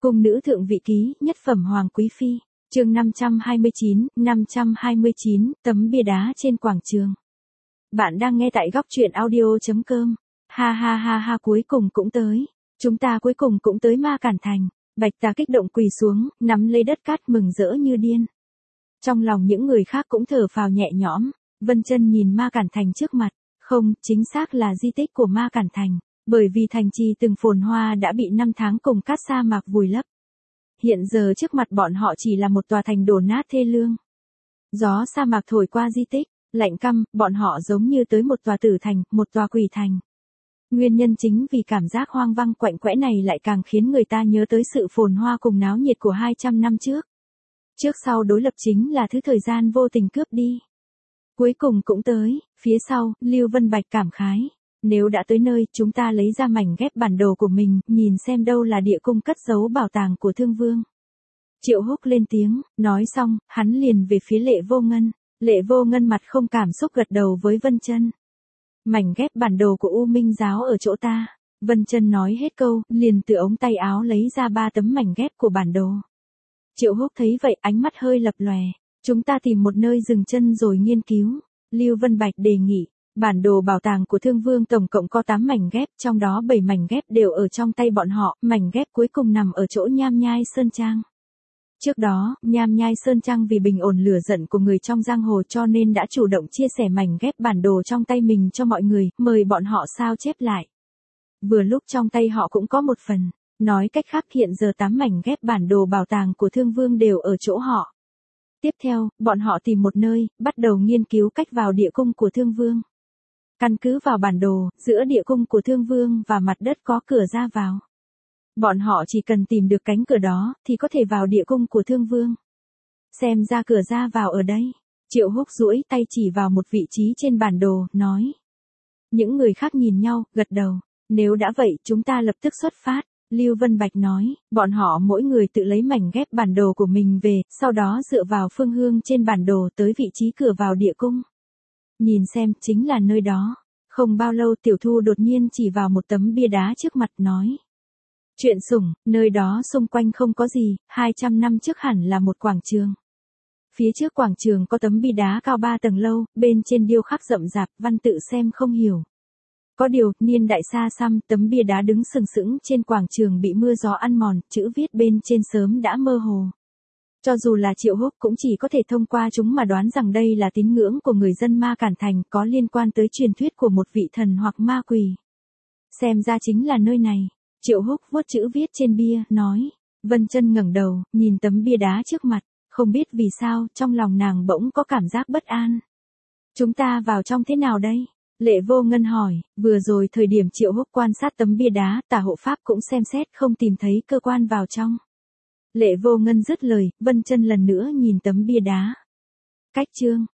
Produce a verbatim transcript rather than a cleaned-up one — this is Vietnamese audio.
Cung nữ thượng vị ký, nhất phẩm hoàng quý phi, chương năm trăm hai mươi chín, năm trăm hai mươi chín, tấm bia đá trên quảng trường. Bạn đang nghe tại góc truyện audio chấm com. Ha ha ha ha, cuối cùng cũng tới. Chúng ta cuối cùng cũng tới Ma Cản Thành. Bạch Tà kích động quỳ xuống, nắm lấy đất cát mừng rỡ như điên. Trong lòng những người khác cũng thở phào nhẹ nhõm. Vân Chân nhìn Ma Cản Thành trước mặt. Không, chính xác là di tích của Ma Cản Thành. Bởi vì thành trì từng phồn hoa đã bị năm tháng cùng cát sa mạc vùi lấp. Hiện giờ trước mặt bọn họ chỉ là một tòa thành đổ nát thê lương. Gió sa mạc thổi qua di tích, lạnh căm, bọn họ giống như tới một tòa tử thành, một tòa quỷ thành. Nguyên nhân chính vì cảm giác hoang vắng quạnh quẽ này lại càng khiến người ta nhớ tới sự phồn hoa cùng náo nhiệt của hai trăm năm trước. Trước sau đối lập chính là thứ thời gian vô tình cướp đi. Cuối cùng cũng tới, phía sau, Lưu Vân Bạch cảm khái. Nếu đã tới nơi, chúng ta lấy ra mảnh ghép bản đồ của mình, nhìn xem đâu là địa cung cất giấu bảo tàng của Thương Vương. Triệu Húc lên tiếng, nói xong, hắn liền về phía Lệ Vô Ngân. Lệ Vô Ngân mặt không cảm xúc gật đầu với Vân Chân. Mảnh ghép bản đồ của U Minh giáo ở chỗ ta. Vân Chân nói hết câu, liền từ ống tay áo lấy ra ba tấm mảnh ghép của bản đồ. Triệu Húc thấy vậy, ánh mắt hơi lập lòe. Chúng ta tìm một nơi dừng chân rồi nghiên cứu. Lưu Vân Bạch đề nghị. Bản đồ bảo tàng của Thương Vương tổng cộng có tám mảnh ghép, trong đó bảy mảnh ghép đều ở trong tay bọn họ, mảnh ghép cuối cùng nằm ở chỗ Nham Nhai Sơn Trang. Trước đó, Nham Nhai Sơn Trang vì bình ổn lửa giận của người trong giang hồ cho nên đã chủ động chia sẻ mảnh ghép bản đồ trong tay mình cho mọi người, mời bọn họ sao chép lại. Vừa lúc trong tay họ cũng có một phần, nói cách khác hiện giờ tám mảnh ghép bản đồ bảo tàng của Thương Vương đều ở chỗ họ. Tiếp theo, bọn họ tìm một nơi, bắt đầu nghiên cứu cách vào địa cung của Thương Vương. Căn cứ vào bản đồ, giữa địa cung của Thương Vương và mặt đất có cửa ra vào. Bọn họ chỉ cần tìm được cánh cửa đó, thì có thể vào địa cung của Thương Vương. Xem ra cửa ra vào ở đây. Triệu Húc duỗi tay chỉ vào một vị trí trên bản đồ, nói. Những người khác nhìn nhau, gật đầu. Nếu đã vậy, chúng ta lập tức xuất phát. Lưu Vân Bạch nói, bọn họ mỗi người tự lấy mảnh ghép bản đồ của mình về, sau đó dựa vào phương hướng trên bản đồ tới vị trí cửa vào địa cung. Nhìn xem, chính là nơi đó. Không bao lâu Tiểu Thu đột nhiên chỉ vào một tấm bia đá trước mặt nói. Chuyện sủng, nơi đó xung quanh không có gì, hai trăm năm trước hẳn là một quảng trường. Phía trước quảng trường có tấm bia đá cao ba tầng lâu, bên trên điêu khắc rậm rạp, văn tự xem không hiểu. Có điều, niên đại xa xăm, tấm bia đá đứng sừng sững trên quảng trường bị mưa gió ăn mòn, chữ viết bên trên sớm đã mơ hồ. Cho dù là Triệu Húc cũng chỉ có thể thông qua chúng mà đoán rằng đây là tín ngưỡng của người dân Ma Cản Thành, có liên quan tới truyền thuyết của một vị thần hoặc ma quỷ. Xem ra chính là nơi này. Triệu Húc vuốt chữ viết trên bia, nói. Vân Chân ngẩng đầu, nhìn tấm bia đá trước mặt, không biết vì sao, trong lòng nàng bỗng có cảm giác bất an. Chúng ta vào trong thế nào đây? Lệ Vô Ngân hỏi, vừa rồi thời điểm Triệu Húc quan sát tấm bia đá, Tả hộ pháp cũng xem xét không tìm thấy cơ quan vào trong. Lệ Vô Ngân dứt lời, Vân Chân lần nữa nhìn tấm bia đá. Cách chương,